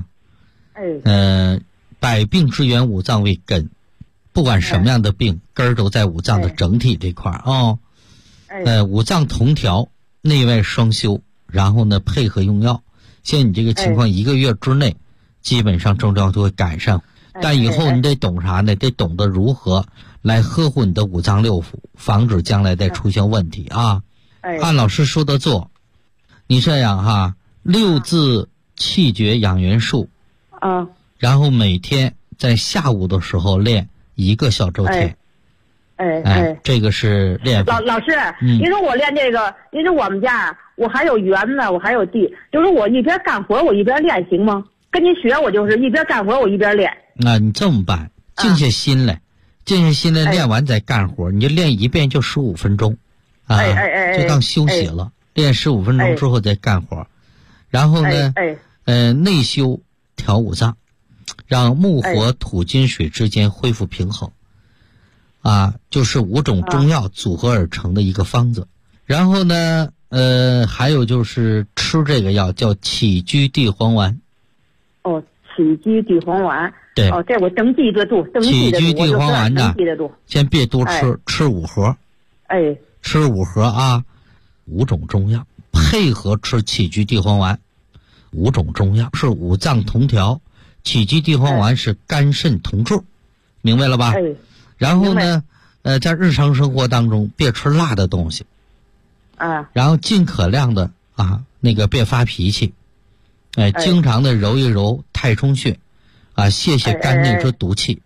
Speaker 4: 百病之源五脏为根，不管什么样的病，根儿都在五脏的整体这块五脏同调，内外双修，然后呢配合用药。现在你这个情况1个月之内，基本上症状就会改善。但以后你得懂啥呢？得懂得如何来呵护你的五脏六腑，防止将来再出现问题啊。按老师说的做，你这样哈，6字气诀养元术，然后每天在下午的时候练1个小周天。这个是练法。
Speaker 5: 老师，您说我练这个，您说我们家我还有园子，我还有地，就是我一边干活我一边练行吗？跟您学，我就是一边干活我一边练。
Speaker 4: 那你这么办，静下心来，练完再干活，你就练一遍就15分钟，就当休息了。练15分钟之后再干活，然后呢，内修调五脏，让木火土金水之间恢复平衡。就是5种中药组合而成的一个方子。然后呢，还有就是吃这个药叫起居地黄丸。
Speaker 5: 起居地黄丸。
Speaker 4: 对。
Speaker 5: 这我登记得住。
Speaker 4: 起居地黄丸呢，先别多吃，吃5盒。吃5盒啊，5种中药配合吃起居地黄丸。5种中药是五脏同调，起居地黄丸是肝肾同住，明白了吧？然后呢，在日常生活当中别吃辣的东西，然后尽可量的别发脾气，经常的揉一揉太冲穴，泄肝内之毒气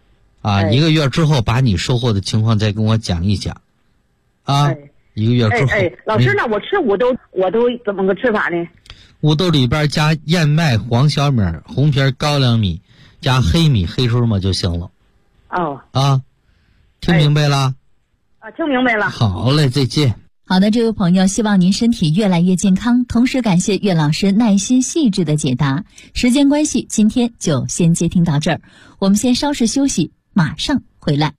Speaker 4: ，1个月之后把你收获的情况再跟我讲一讲，1个月之后。
Speaker 5: 老师，那我吃五豆怎么个吃法呢？
Speaker 4: 五豆里边加燕麦、黄小米、红皮高粱米，加黑米、黑芝麻就行了。听明白了？
Speaker 5: 听明白了。
Speaker 4: 好嘞，再见。
Speaker 3: 好的，这位朋友，希望您身体越来越健康，同时感谢岳老师耐心细致的解答。时间关系，今天就先接听到这儿，我们先稍事休息，马上回来。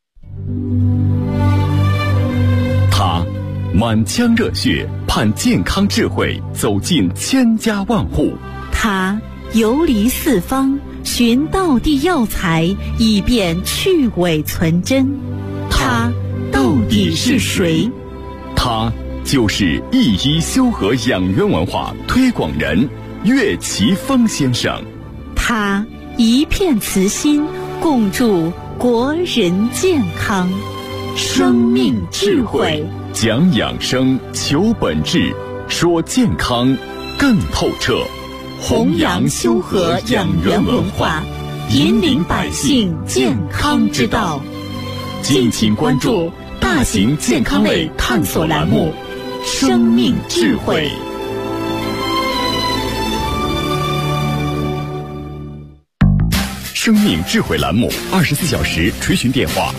Speaker 1: 他满腔热血，盼健康智慧走进千家万户。
Speaker 2: 他游离四方，寻道地药材，以便去伪存真。他到底是谁？
Speaker 1: 他就是一医修和养元文化推广人岳奇峰先生。
Speaker 2: 他一片慈心，共祝国人健康。 生命智慧，
Speaker 1: 讲养生，求本质，说健康更透彻，
Speaker 2: 弘扬修和养元文化，引领百姓健康之道。敬请关注大型健康类探索栏目《生命智慧》。
Speaker 1: 生命智慧栏目24小时垂询电话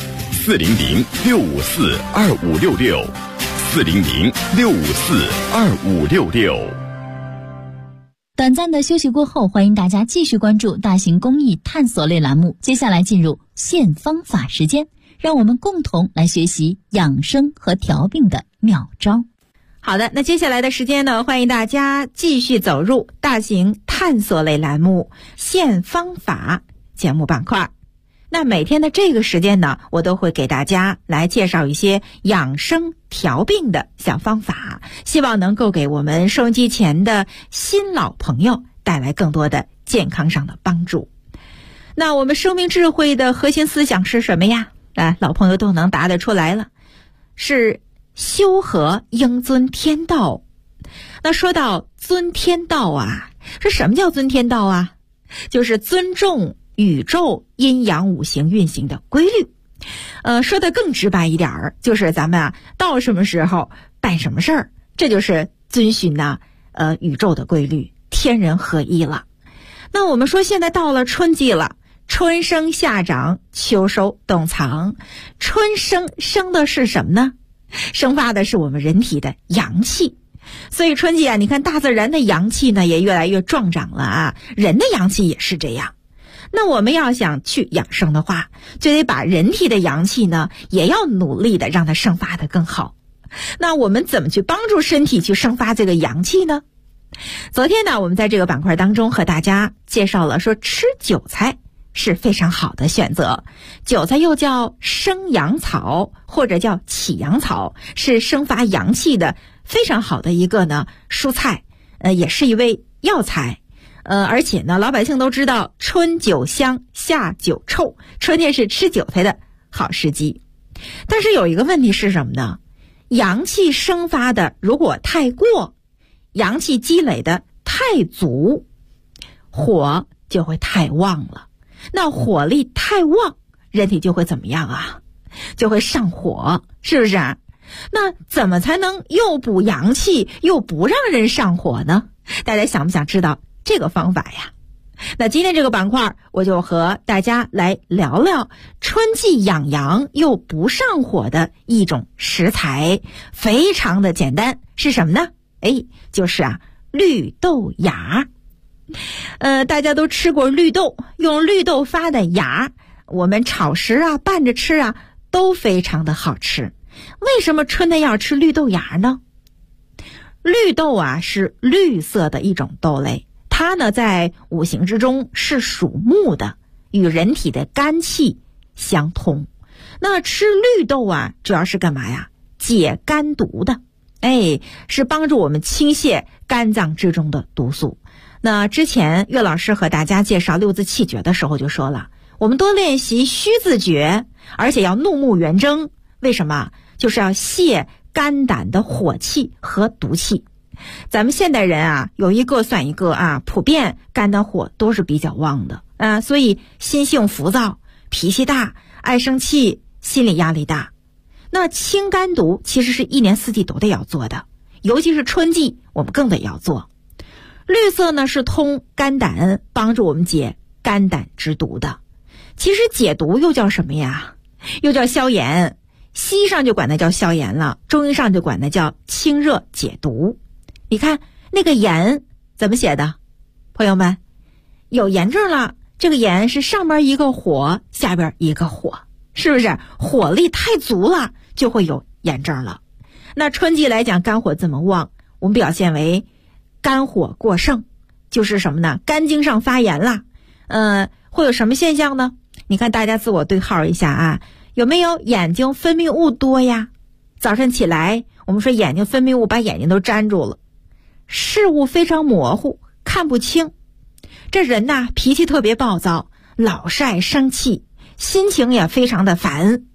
Speaker 1: ：400-654-2566，400-654-2566。
Speaker 3: 短暂的休息过后，欢迎大家继续关注大型公益探索类栏目。接下来进入现方法时间，让我们共同来学习养生和调病的妙招。
Speaker 7: 好的，那接下来的时间呢，欢迎大家继续走入大型探索类栏目现方法节目板块。那每天的这个时间呢，我都会给大家来介绍一些养生调病的小方法，希望能够给我们收音机前的新老朋友带来更多的健康上的帮助。那我们生命智慧的核心思想是什么呀？老朋友都能答得出来了，是修和应尊天道。那说到尊天道啊，是什么叫尊天道啊？就是尊重宇宙阴阳五行运行的规律。说的更直白一点儿，就是咱们到什么时候办什么事儿，这就是遵循宇宙的规律，天人合一了。那我们说现在到了春季了，春生夏长，秋收冬藏。春生的是什么呢？生发的是我们人体的阳气。所以春季你看大自然的阳气呢也越来越壮长了人的阳气也是这样。那我们要想去养生的话，就得把人体的阳气呢也要努力的让它生发的更好。那我们怎么去帮助身体去生发这个阳气呢？昨天呢，我们在这个板块当中和大家介绍了说吃韭菜是非常好的选择。韭菜又叫生阳草或者叫起阳草，是生发阳气的非常好的一个呢蔬菜，也是一味药材。而且呢，老百姓都知道春韭香，夏韭臭，春天是吃韭菜的好时机。但是有一个问题是什么呢？阳气生发的如果太过，阳气积累的太足，火就会太旺了。那火力太旺，人体就会怎么样啊？就会上火，是不是啊？那怎么才能又补阳气又不让人上火呢？大家想不想知道这个方法呀？那今天这个板块我就和大家来聊聊春季养阳又不上火的一种食材，非常的简单，是什么呢？就是绿豆芽。大家都吃过绿豆，用绿豆发的芽，我们炒食拌着吃都非常的好吃。为什么春天要吃绿豆芽呢？绿豆是绿色的一种豆类，它呢在五行之中是属木的，与人体的肝气相通。那吃绿豆主要是干嘛呀？解肝毒的，是帮助我们清泻肝脏之中的毒素。那之前岳老师和大家介绍六字气诀的时候就说了，我们多练习虚字诀，而且要怒目圆睁。为什么？就是要泻肝胆的火气和毒气。咱们现代人有一个算一个普遍肝胆火都是比较旺的所以心性浮躁，脾气大，爱生气，心理压力大。那清肝毒其实是一年四季都得要做的，尤其是春季我们更得要做。绿色呢是通肝胆，帮助我们解肝胆之毒的。其实解毒又叫什么呀？又叫消炎。西医上就管它叫消炎了，中医上就管它叫清热解毒。你看那个炎怎么写的？朋友们，有炎症了，这个炎是上边一个火，下边一个火，是不是？火力太足了，就会有炎症了。那春季来讲，肝火这么旺，我们表现为肝火过盛，就是什么呢？肝经上发炎了。会有什么现象呢？你看大家自我对号一下有没有眼睛分泌物多呀？早晨起来，我们说眼睛分泌物把眼睛都粘住了，视物非常模糊，看不清。这人脾气特别暴躁，老是爱生气，心情也非常的烦。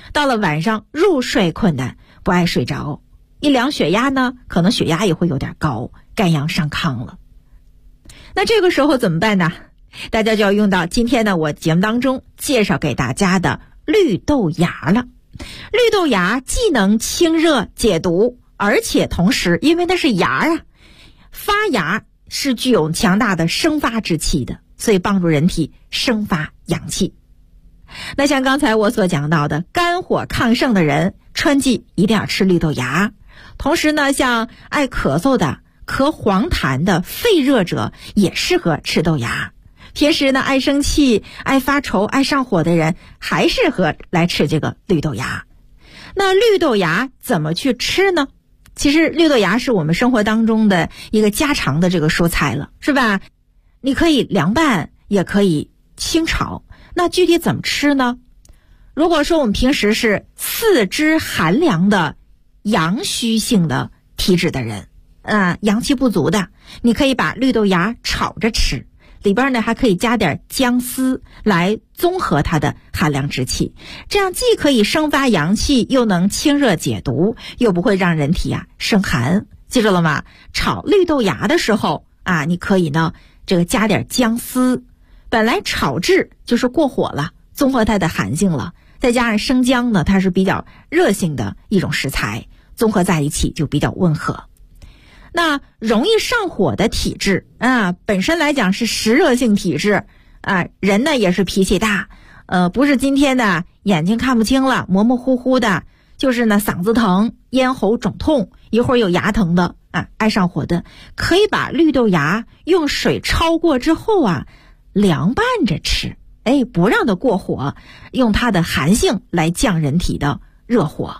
Speaker 7: 到了晚上入睡困难，不爱睡着，一量血压呢，可能血压也会有点高，肝阳上亢了。那这个时候怎么办呢？大家就要用到今天呢我节目当中介绍给大家的绿豆芽了。绿豆芽既能清热解毒，而且同时因为它是芽啊，发芽是具有强大的生发之气的，所以帮助人体生发阳气。那像刚才我所讲到的，肝火亢盛的人春季一定要吃绿豆芽。同时呢，像爱咳嗽的、咳黄痰的、肺热者也适合吃豆芽。平时呢，爱生气、爱发愁、爱上火的人还适合来吃这个绿豆芽。那绿豆芽怎么去吃呢？其实绿豆芽是我们生活当中的一个家常的这个蔬菜了，是吧？你可以凉拌，也可以清炒。那具体怎么吃呢？如果说我们平时是四肢寒凉的阳虚性的体质的人，阳气不足的，你可以把绿豆芽炒着吃，里边呢还可以加点姜丝来综合它的寒凉之气，这样既可以生发阳气，又能清热解毒，又不会让人体生寒。记住了吗？炒绿豆芽的时候你可以呢这个加点姜丝，本来炒制就是过火了，综合它的寒性了，再加上生姜呢，它是比较热性的一种食材，综合在一起就比较温和。那容易上火的体质本身来讲是湿热性体质人呢也是脾气大，不是今天的眼睛看不清了，模模糊糊的，就是呢嗓子疼、咽喉肿痛，一会儿有牙疼的爱上火的，可以把绿豆芽用水焯过之后凉拌着吃，不让它过火，用它的寒性来降人体的热火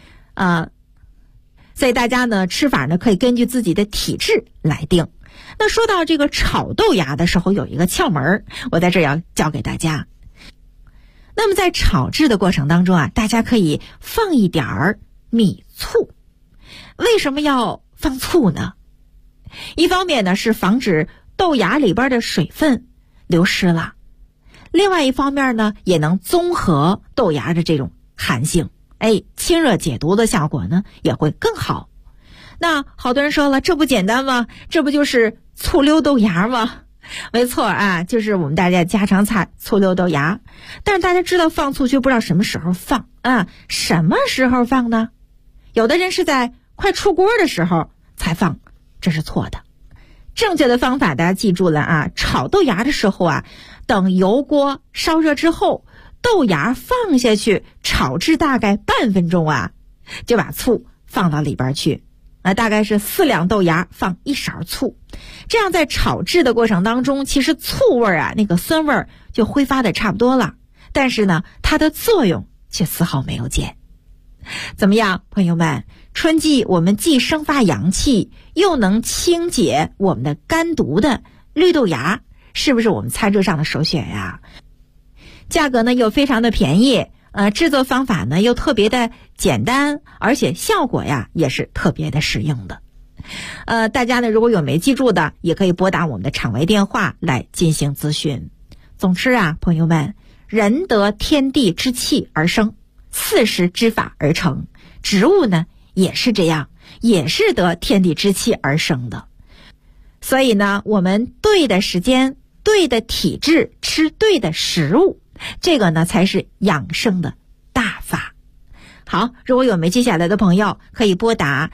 Speaker 7: 所以大家呢吃法呢可以根据自己的体质来定。那说到这个炒豆芽的时候，有一个窍门我在这儿要教给大家。那么在炒制的过程当中大家可以放一点儿米醋。为什么要放醋呢？一方面呢是防止豆芽里边的水分流失了，另外一方面呢也能综合豆芽的这种寒性，清热解毒的效果呢也会更好。那好多人说了，这不简单吗？这不就是醋溜豆芽吗？没错就是我们大家家常菜醋溜豆芽。但是大家知道放醋却不知道什么时候放什么时候放呢？有的人是在快出锅的时候才放，这是错的。正确的方法大家记住了炒豆芽的时候等油锅烧热之后，豆芽放下去炒至大概半分钟就把醋放到里边去大概是4两豆芽放1勺醋。这样在炒制的过程当中，其实醋味那个酸味就挥发的差不多了，但是呢它的作用却丝毫没有减。怎么样朋友们，春季我们既生发阳气，又能清解我们的肝毒的绿豆芽，是不是我们餐桌上的首选呀？价格呢又非常的便宜，制作方法呢又特别的简单，而且效果也是特别的实用的。大家呢如果有没记住的，也可以拨打我们的场外电话来进行咨询。总之朋友们，人得天地之气而生，4时之法而成，植物呢也是这样，也是得天地之气而生的。所以呢我们对的时间、对的体质，吃对的食物，这个呢才是养生的大法。好，如果有没接下来的朋友，可以拨打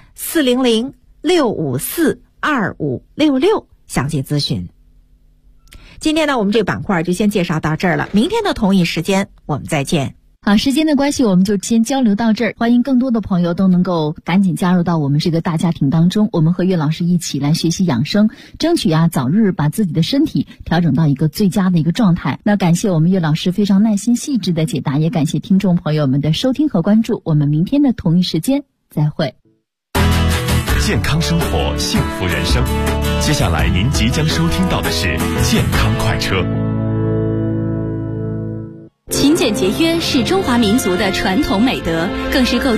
Speaker 7: 400-654-2566详细咨询。今天呢我们这个板块就先介绍到这儿了，明天的同一时间我们再见。
Speaker 3: 好，时间的关系我们就先交流到这儿，欢迎更多的朋友都能够赶紧加入到我们这个大家庭当中，我们和岳老师一起来学习养生，争取早日把自己的身体调整到一个最佳的一个状态。那感谢我们岳老师非常耐心细致的解答，也感谢听众朋友们的收听和关注，我们明天的同一时间再会。
Speaker 1: 健康生活，幸福人生。接下来您即将收听到的是健康快车。
Speaker 2: 勤俭节约是中华民族的传统美德，更是构